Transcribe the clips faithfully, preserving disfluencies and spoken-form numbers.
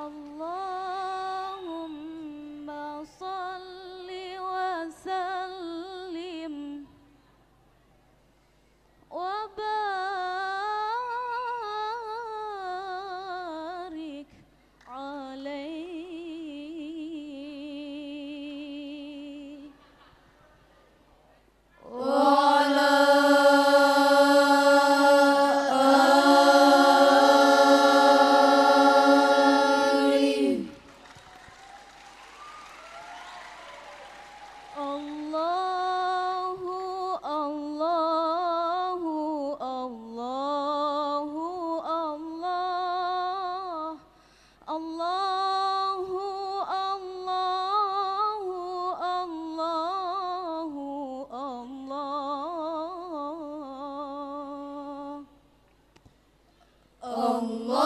Allahumma salli wa sallim wa barik alaihi wa Allahu Allahu Allahu Allah Allahu Allahu Allahu Allah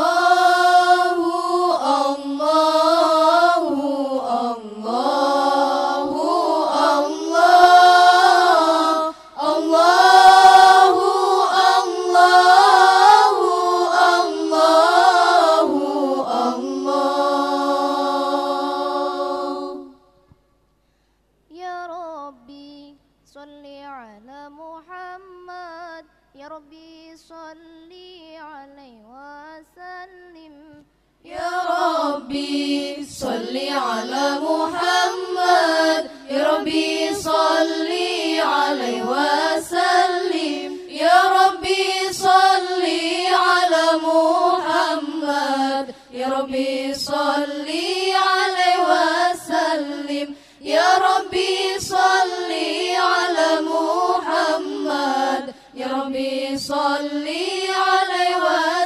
Salli ala Muhammad Ya Rabbi salli alaihi wasallim Ya Rabbi salli ala Muhammad Ya Rabbi salli alaihi wasallim Ya Rabbi salli ala Muhammad Ya Rabbi salli alaihi wasallim Ya Rabbi salli ala Muhammad Ya Rabbi salli alaihi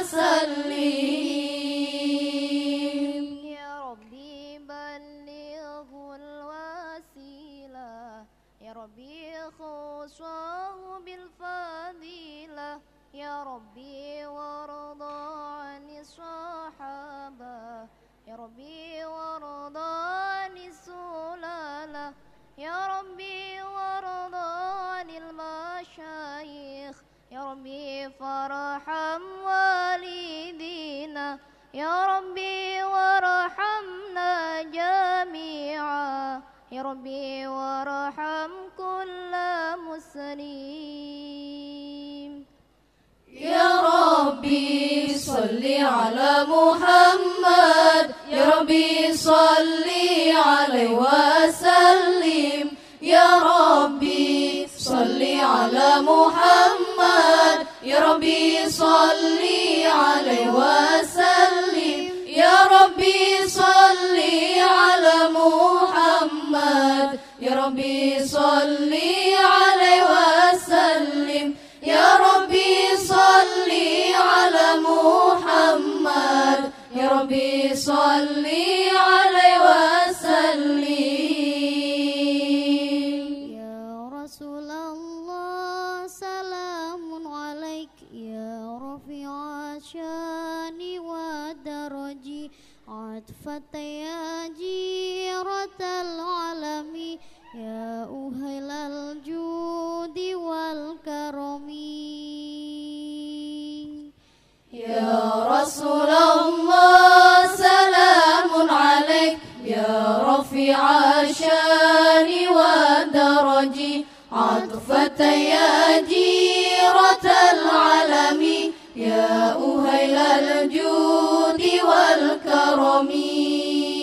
wasallim Ya Rabbi ballighul wasilah Ya Rabbi khuswahu bil fadilah Ya Rabbi warda 'anis sahabah Ya Rabbi warda 'anis sulala Ya Rabbi warda 'anil masyayikh Ya Rabbi farham walidina Ya Rabbi warhamna jami'a Ya Rabbi warham kulla muslim Ya Rabbi salli ala Muhammad Ya Rabbi salli alaihi wasallim Ya Rabbi salli ala Muhammad Ya Rabbi salli alaihi wasallim Ya Rabbi salli ala Muhammad Ya Rabbi salli alaihi wasallim Ya Rabbi salli ala Muhammad Ya Rabbi salli alaihi wasallim Ya Rasulullah salamun alaik Ya Rafi'a syani wa daraji Atfata ya jiratal alami Ya uhailal judi wal karami Ya Rasulullah salamun alaik Ya Rafi'a syani wa daraji Atfata ya jiratal alami Ya uhailal judi wal karami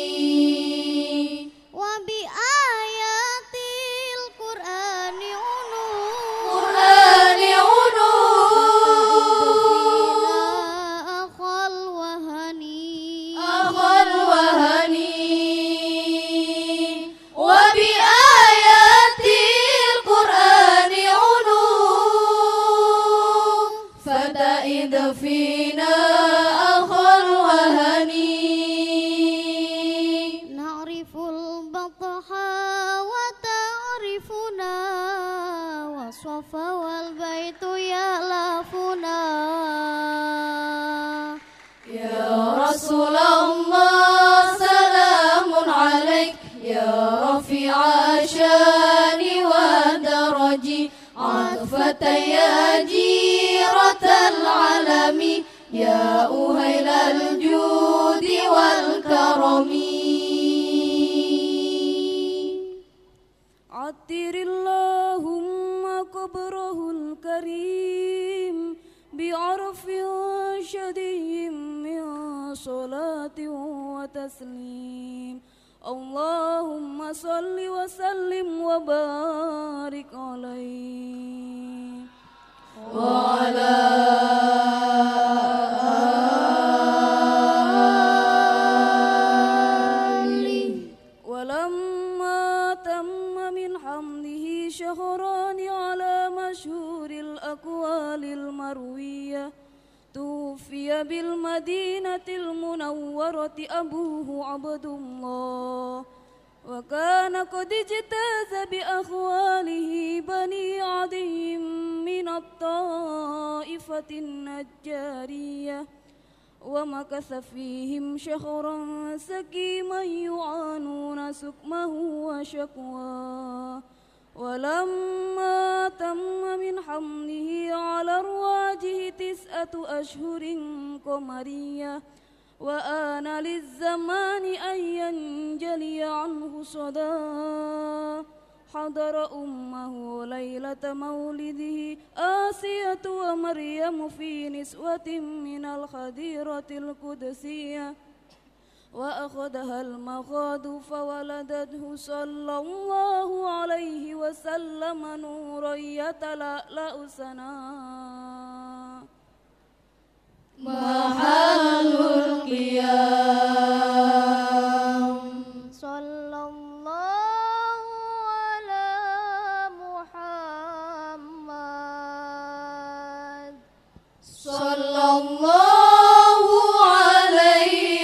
فينا أخا الوهني نعرف البطح وتعرفنا والصفا والبيت يألفنا يا رسول الله سلام عليك يا رفيع الشان ودرج عطفة يا جيرة العالم يا أهيل الجود والكرم. عطر اللهم قبره الكريم بعرف شديد من صلاة وتسليم. اللهم صل وسلم وبارك عليه وعلى آله. ولما تم من حمله شهران على مشهور الأقوال المروية توفي بالمدينة المنورة أبوه عبد الله، وكان قد اجتاز بأخواله بني عدي من الطائفة النجارية، ومكث فيهم شهرا سقيما يعانون سقمه وشكواه. ولما تم من حمله على رواجه تسعة أشهر قمرية وآن للزمان أن ينجلي عنه صداه، حضر أمه ليلة مولده آسية ومريم في نسوة من الخديرة القدسية، وأخذها المخاض فولدته صلى الله عليه وسلم نورا يتلألأ سناه. محل القيام. صلى الله على محمد صلى الله عليه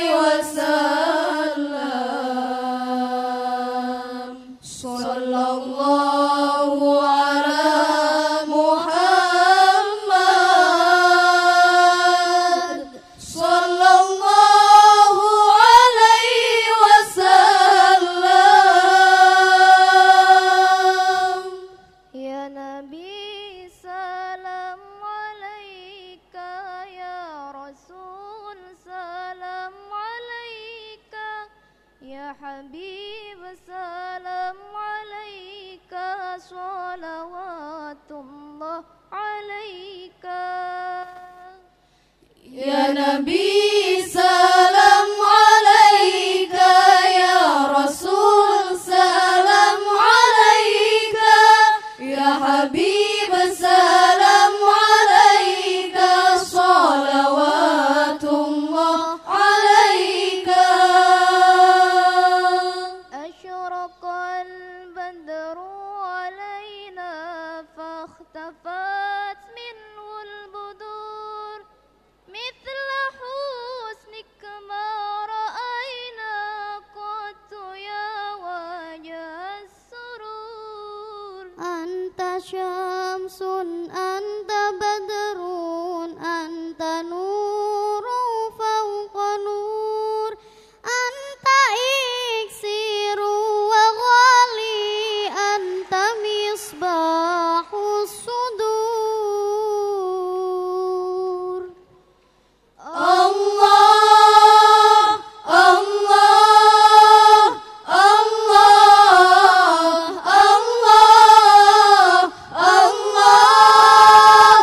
وسلم. صلى الله على محمد صلى الله عليه وسلم. يا نبي سلام عليك، يا رسول سلام عليك، يا حبيب سلام عليك، صلوات الله عليك. يا نبي سلام عليك، يا رسول سلام عليك، يا حبيب سلام عليك، صلوات الله عليك. أشرق البدر علينا فاختفت منه البدور، مثل حسنك ما رأينا قط يا وجه السرور. أنت شمس أنت بدر أنت نور فوق نور، أنت إكسير وغالي أنت مصباح الصدور. الله الله الله الله الله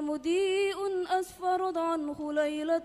مضيء أسفرت عنه ليلة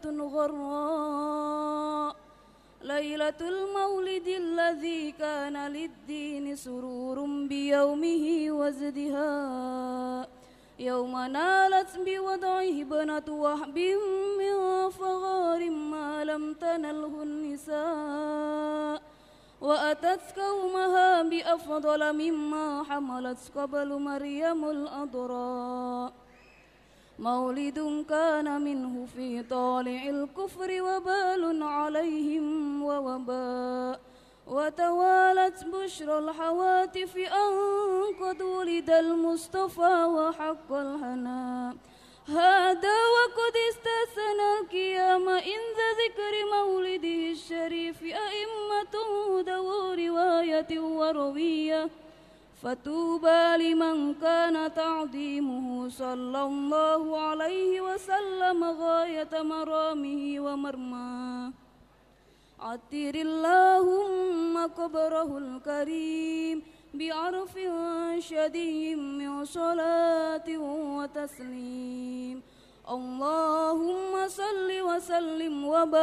غراء ليلة المولد الذي كان للدين سرور بيومه وازدهاء يوم نالت بوضعه بنت وهب من فغار ما لم تنله النساء وأتت قومها بأفضل مما حملت قبل مريم الأضراء مولد كان منه في طالع الكفر وبال عليهم ووباء وتوالت بشرى الحواتف أن قد ولد المصطفى وحق الهناء هذا وقد استثنى القيام عند ذكر مولده الشريف أئمة ذو رواية وروية فتوبى لمن كان تعظيمه صلى الله عليه وسلم غاية مرامه ومرماه عطر اللهم قبره الكريم بعرف شديد من صلاة وتسليم اللهم صل وسلم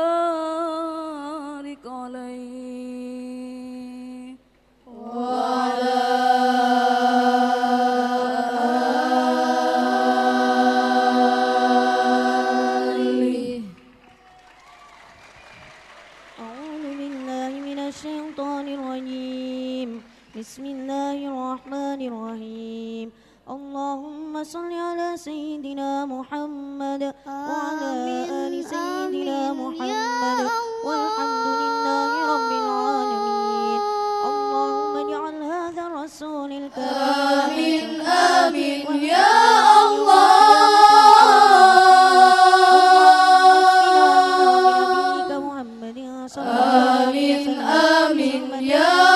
وبارك عليه وعلى آله. أعوذ بالله من الشيطان الرجيم بسم الله الرحمن الرحيم اللهم صل على سيدنا محمد وعلى آل سيدنا محمد والحمد لله رب العالمين اللهم اجعل هذا الرسول الكريم آمين آمين يا الله محمد صلى الله عليه آمين وسلم آمين يا